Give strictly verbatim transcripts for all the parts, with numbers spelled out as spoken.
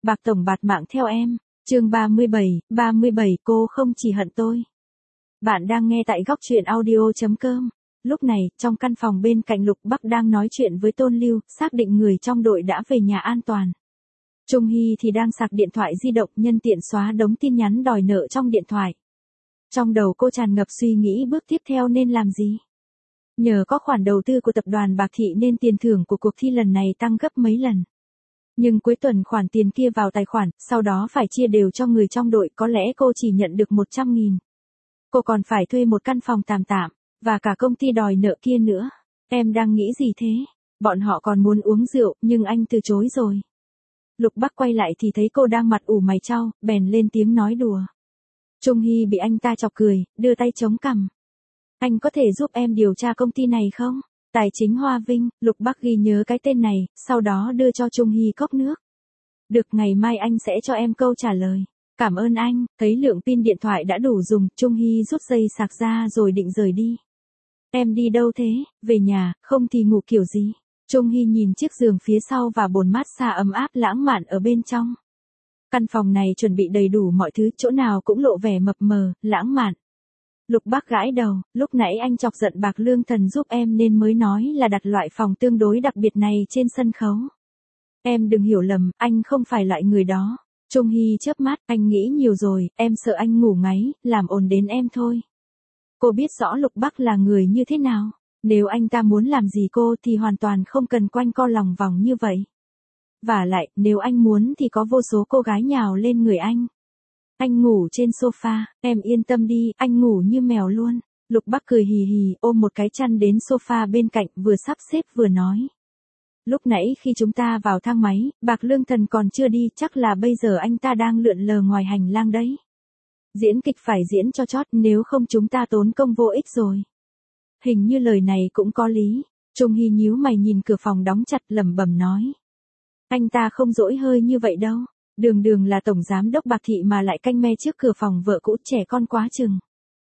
Bạc tổng bạt mạng theo em. Chương ba mươi bảy, ba mươi bảy cô không chỉ hận tôi. Bạn đang nghe tại góc truyện audio chấm com. Lúc này, trong căn phòng bên cạnh Lục Bắc đang nói chuyện với Tôn Lưu, xác định người trong đội đã về nhà an toàn. Trung Hy thì đang sạc điện thoại di động, nhân tiện xóa đống tin nhắn đòi nợ trong điện thoại. Trong đầu cô tràn ngập suy nghĩ bước tiếp theo nên làm gì. Nhờ có khoản đầu tư của tập đoàn Bạc Thị nên tiền thưởng của cuộc thi lần này tăng gấp mấy lần. Nhưng cuối tuần khoản tiền kia vào tài khoản, sau đó phải chia đều cho người trong đội, có lẽ cô chỉ nhận được một trăm nghìn. Cô còn phải thuê một căn phòng tạm tạm, và cả công ty đòi nợ kia nữa. Em đang nghĩ gì thế? Bọn họ còn muốn uống rượu, nhưng anh từ chối rồi. Lục Bắc quay lại thì thấy cô đang mặt ủ mày chau, bèn lên tiếng nói đùa. Trung Hy bị anh ta chọc cười, đưa tay chống cằm. Anh có thể giúp em điều tra công ty này không? Tài chính Hoa Vinh. Lục Bắc ghi nhớ cái tên này, sau đó đưa cho Trung Hy cốc nước. Được, ngày mai anh sẽ cho em câu trả lời. Cảm ơn anh. Thấy lượng pin điện thoại đã đủ dùng, Trung Hy rút dây sạc ra rồi định rời đi. Em đi đâu thế? Về nhà, không thì ngủ kiểu gì? Trung Hy nhìn chiếc giường phía sau và bồn massage ấm áp lãng mạn ở bên trong. Căn phòng này chuẩn bị đầy đủ mọi thứ, chỗ nào cũng lộ vẻ mập mờ, lãng mạn. Lục Bắc gãi đầu, lúc nãy anh chọc giận Bạc Lương Thần giúp em nên mới nói là đặt loại phòng tương đối đặc biệt này trên sân khấu. Em đừng hiểu lầm, anh không phải loại người đó. Trung Hy chớp mắt, anh nghĩ nhiều rồi, em sợ anh ngủ ngáy, làm ồn đến em thôi. Cô biết rõ Lục Bắc là người như thế nào. Nếu anh ta muốn làm gì cô thì hoàn toàn không cần quanh co lòng vòng như vậy. Vả lại, nếu anh muốn thì có vô số cô gái nhào lên người anh. Anh ngủ trên sofa, em yên tâm đi, anh ngủ như mèo luôn. Lục Bắc cười hì hì, ôm một cái chăn đến sofa bên cạnh, vừa sắp xếp vừa nói. Lúc nãy khi chúng ta vào thang máy, Bạc Lương Thần còn chưa đi, chắc là bây giờ anh ta đang lượn lờ ngoài hành lang đấy. Diễn kịch phải diễn cho chót, nếu không chúng ta tốn công vô ích rồi. Hình như lời này cũng có lý. Trung Hy nhíu mày nhìn cửa phòng đóng chặt, lẩm bẩm nói. Anh ta không dỗi hơi như vậy đâu. Đường đường là tổng giám đốc Bạc Thị mà lại canh me trước cửa phòng vợ cũ, trẻ con quá chừng.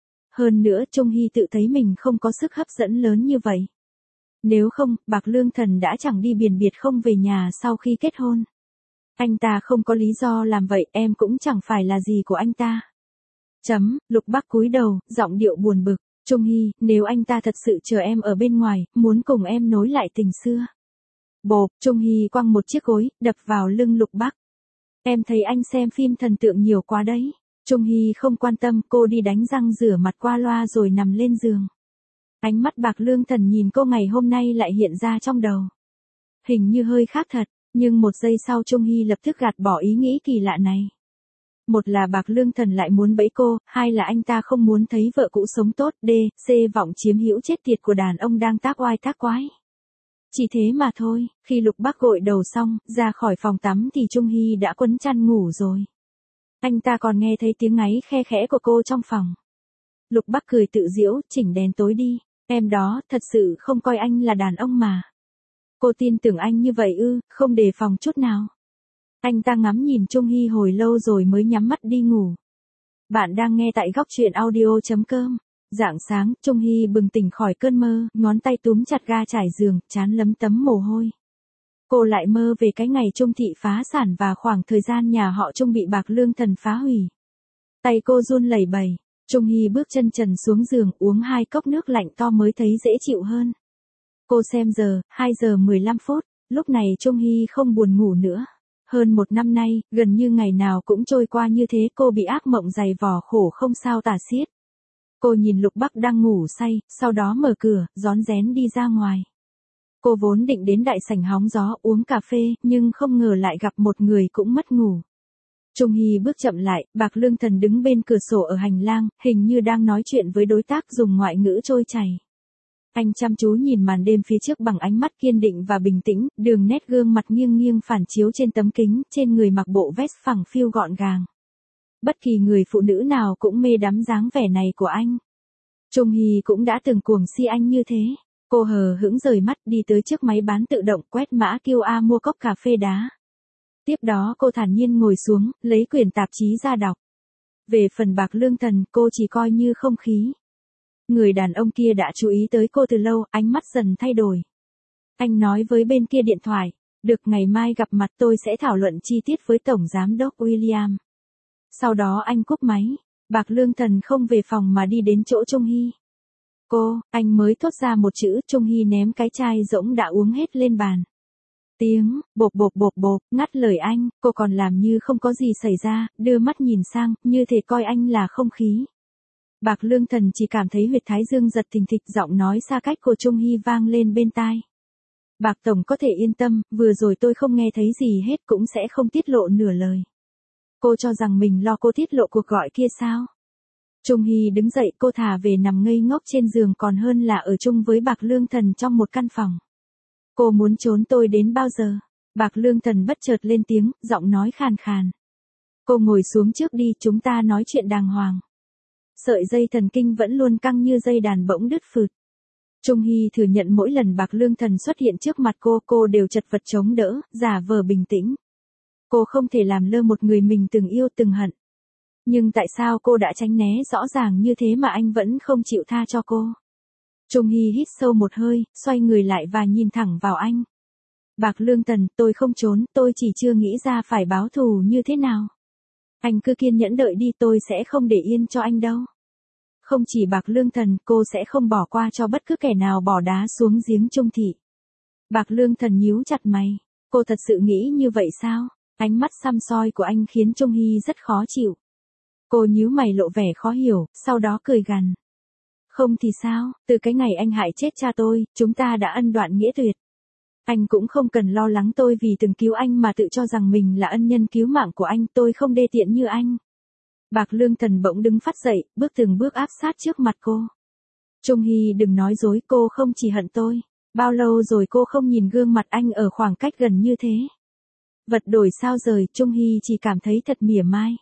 Hơn nữa Trung Hy tự thấy mình không có sức hấp dẫn lớn như vậy. Nếu không, Bạc Lương Thần đã chẳng đi biển biệt không về nhà sau khi kết hôn. Anh ta không có lý do làm vậy, em cũng chẳng phải là gì của anh ta. Chấm. Lục Bắc cúi đầu, giọng điệu buồn bực. Trung Hy, nếu anh ta thật sự chờ em ở bên ngoài, muốn cùng em nối lại tình xưa. Bộp. Trung Hy quăng một chiếc gối, đập vào lưng Lục Bắc. Em thấy anh xem phim thần tượng nhiều quá đấy. Trung Hy không quan tâm, cô đi đánh răng rửa mặt qua loa rồi nằm lên giường. Ánh mắt Bạc Lương Thần nhìn cô ngày hôm nay lại hiện ra trong đầu. Hình như hơi khác thật, nhưng một giây sau Trung Hy lập tức gạt bỏ ý nghĩ kỳ lạ này. Một là Bạc Lương Thần lại muốn bẫy cô, hai là anh ta không muốn thấy vợ cũ sống tốt, d, c vọng chiếm hữu chết tiệt của đàn ông đang tác oai tác quái. Chỉ thế mà thôi, khi Lục Bắc gội đầu xong, ra khỏi phòng tắm thì Trung Hy đã quấn chăn ngủ rồi. Anh ta còn nghe thấy tiếng ngáy khe khẽ của cô trong phòng. Lục Bắc cười tự giễu, chỉnh đèn tối đi, em đó, thật sự không coi anh là đàn ông mà. Cô tin tưởng anh như vậy ư, không đề phòng chút nào. Anh ta ngắm nhìn Trung Hy hồi lâu rồi mới nhắm mắt đi ngủ. Bạn đang nghe tại góc truyện audio chấm com. Rạng sáng, Trung Hy bừng tỉnh khỏi cơn mơ, ngón tay túm chặt ga trải giường, trán lấm tấm mồ hôi. Cô lại mơ về cái ngày Trung Thị phá sản và khoảng thời gian nhà họ Trung bị Bạc Lương Thần phá hủy. Tay cô run lẩy bẩy. Trung Hy bước chân trần xuống giường, uống hai cốc nước lạnh to mới thấy dễ chịu hơn. Cô xem giờ, hai giờ mười lăm phút, lúc này Trung Hy không buồn ngủ nữa. Hơn một năm nay, gần như ngày nào cũng trôi qua như thế, cô bị ác mộng dày vò khổ không sao tả xiết. Cô nhìn Lục Bắc đang ngủ say, sau đó mở cửa, rón rén đi ra ngoài. Cô vốn định đến đại sảnh hóng gió uống cà phê, nhưng không ngờ lại gặp một người cũng mất ngủ. Trung Hy bước chậm lại, Bạc Lương Thần đứng bên cửa sổ ở hành lang, hình như đang nói chuyện với đối tác dùng ngoại ngữ trôi chảy. Anh chăm chú nhìn màn đêm phía trước bằng ánh mắt kiên định và bình tĩnh, đường nét gương mặt nghiêng nghiêng phản chiếu trên tấm kính, trên người mặc bộ vest phẳng phiu gọn gàng. Bất kỳ người phụ nữ nào cũng mê đắm dáng vẻ này của anh. Trung Hy cũng đã từng cuồng si anh như thế. Cô hờ hững rời mắt đi tới chiếc máy bán tự động, quét mã quy rờ mua cốc cà phê đá. Tiếp đó cô thản nhiên ngồi xuống, lấy quyển tạp chí ra đọc. Về phần Bạc Lương Thần, cô chỉ coi như không khí. Người đàn ông kia đã chú ý tới cô từ lâu, ánh mắt dần thay đổi. Anh nói với bên kia điện thoại. Được, ngày mai gặp mặt tôi sẽ thảo luận chi tiết với Tổng Giám đốc William. Sau đó anh cúp máy. Bạc Lương Thần không về phòng mà đi đến chỗ Trung Hy. Cô, anh mới thốt ra một chữ, Trung Hy ném cái chai rỗng đã uống hết lên bàn. Tiếng, bộp bộp bộp bộp, ngắt lời anh, cô còn làm như không có gì xảy ra, đưa mắt nhìn sang, như thể coi anh là không khí. Bạc Lương Thần chỉ cảm thấy huyệt thái dương giật thình thịch, giọng nói xa cách của Trung Hy vang lên bên tai. Bạc Tổng có thể yên tâm, vừa rồi tôi không nghe thấy gì hết, cũng sẽ không tiết lộ nửa lời. Cô cho rằng mình lo cô tiết lộ cuộc gọi kia sao? Trung Hy đứng dậy, cô thà về nằm ngây ngốc trên giường còn hơn là ở chung với Bạc Lương Thần trong một căn phòng. Cô muốn trốn tôi đến bao giờ? Bạc Lương Thần bất chợt lên tiếng, giọng nói khàn khàn. Cô ngồi xuống trước đi, chúng ta nói chuyện đàng hoàng. Sợi dây thần kinh vẫn luôn căng như dây đàn bỗng đứt phụt. Trung Hy thừa nhận mỗi lần Bạc Lương Thần xuất hiện trước mặt cô, cô đều chật vật chống đỡ, giả vờ bình tĩnh. Cô không thể làm lơ một người mình từng yêu từng hận. Nhưng tại sao cô đã tránh né rõ ràng như thế mà anh vẫn không chịu tha cho cô? Trung Hy hít sâu một hơi, xoay người lại và nhìn thẳng vào anh. Bạc Lương Thần, tôi không trốn, tôi chỉ chưa nghĩ ra phải báo thù như thế nào. Anh cứ kiên nhẫn đợi đi, tôi sẽ không để yên cho anh đâu. Không chỉ Bạc Lương Thần, cô sẽ không bỏ qua cho bất cứ kẻ nào bỏ đá xuống giếng Trung Thị. Bạc Lương Thần nhíu chặt mày. Cô thật sự nghĩ như vậy sao? Ánh mắt săm soi của anh khiến Trung Hy rất khó chịu. Cô nhíu mày lộ vẻ khó hiểu, sau đó cười gằn. Không thì sao, từ cái ngày anh hại chết cha tôi, chúng ta đã ân đoạn nghĩa tuyệt. Anh cũng không cần lo lắng tôi vì từng cứu anh mà tự cho rằng mình là ân nhân cứu mạng của anh, tôi không đê tiện như anh. Bạc Lương Thần bỗng đứng phát dậy, bước từng bước áp sát trước mặt cô. Trung Hy đừng nói dối, cô không chỉ hận tôi. Bao lâu rồi cô không nhìn gương mặt anh ở khoảng cách gần như thế? Vật đổi sao rời, Trung Hy chỉ cảm thấy thật mỉa mai.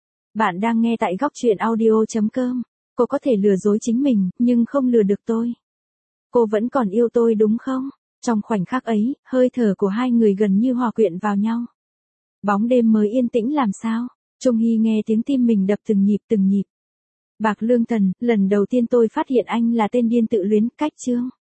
Bạn đang nghe tại góc truyện audio chấm com. Cô có thể lừa dối chính mình, nhưng không lừa được tôi. Cô vẫn còn yêu tôi đúng không? Trong khoảnh khắc ấy, hơi thở của hai người gần như hòa quyện vào nhau. Bóng đêm mới yên tĩnh làm sao? Trung Hy nghe tiếng tim mình đập từng nhịp từng nhịp. Bạc Lương Thần, lần đầu tiên tôi phát hiện anh là tên điên tự luyến, cách chương.